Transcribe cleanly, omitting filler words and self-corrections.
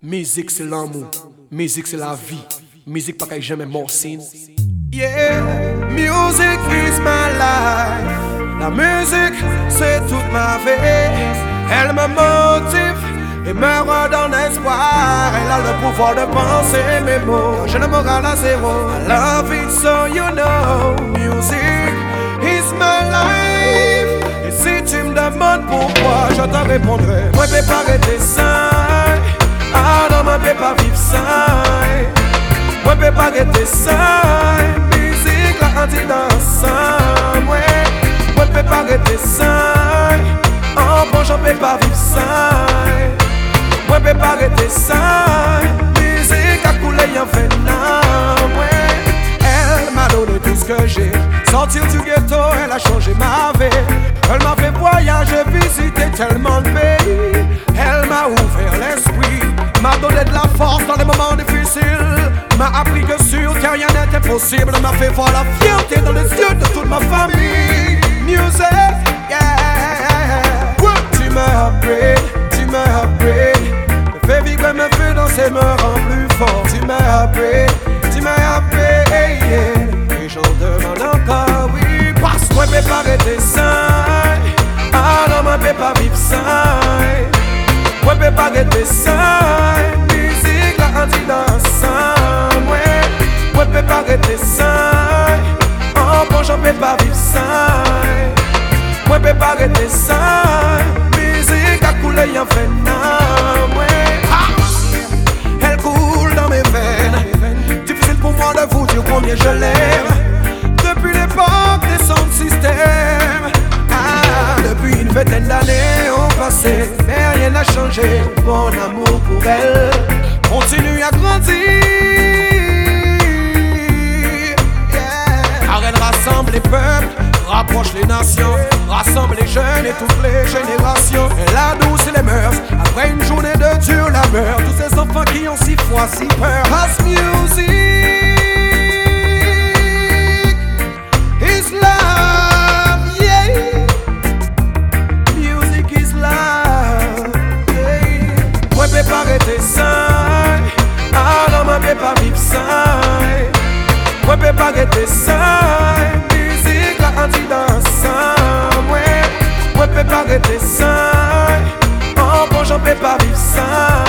Musique c'est l'amour, musique c'est la vie, musique pas qu'elle jamais morcine. Yeah, music is my life. La musique c'est toute ma vie. Elle me motive et me redonne espoir. Elle a le pouvoir de penser mes mots. J'ai le moral à zéro. I love it so you know. Music is my life. Et si tu me demandes pourquoi, je te répondrai. Moi je peux pas arrêter ça. Ah non, moi je peux pas vivre ça. Moi je peux pas arrêter ça. Musique la anti-danse. Moi je peux pas arrêter ça. Oh bon, je peux pas vivre ça. Moi je peux pas arrêter ça. Musique a coulé en fait non. Elle m'a donné tout ce que j'ai. Sortir du ghetto, elle a changé ma vie. Elle m'a fait voyager, visiter tellement de pays. Elle m'a ouvert l'esprit, m'a donné de la force dans les moments difficiles. M'a appris que sur terre rien n'était possible. M'a fait voir la fierté dans les yeux de toute ma famille. Music, yeah. Tu me upgrade, tu me upgrade. Me fais vibrer, me fais danser, me rend plus fort. Tu me upgrade, tu me upgrade, yeah. Et j'en demande encore, oui. Parce que moi je peux pas arrêter ça. Ah non, moi je peux pas vivre ça. Moi je peux pas arrêter ça. Musique la anti-danse. Moi je peux pas arrêter ça. Oh bon, j'en peux pas vivre ça. Moi je peux pas arrêter ça. Musique a coulé en fait non. Elle coule dans mes veines. Difficile pour moi de vous dire combien je l'aime. Depuis l'époque des sound systems. Depuis une vingtaine d'années ont passé, mais rien n'a changé. Mon amour pour elle continue à grandir, yeah. Car elle rassemble les peuples, rapproche les nations, rassemble les jeunes et toutes les générations. Elle adoucit les mœurs après une journée de dure labeur. Tous ces enfants qui ont si froid, si peur. House music is love, yeah. Music is love, yeah. Moi je peux pas arrêter ça. Ah non, moi je peux pas vivre ça. Moi je peux pas arrêter ça. Musique la anti-danse. Moi je peux pas arrêter ça. Oh bon, j'en peux pas vivre ça.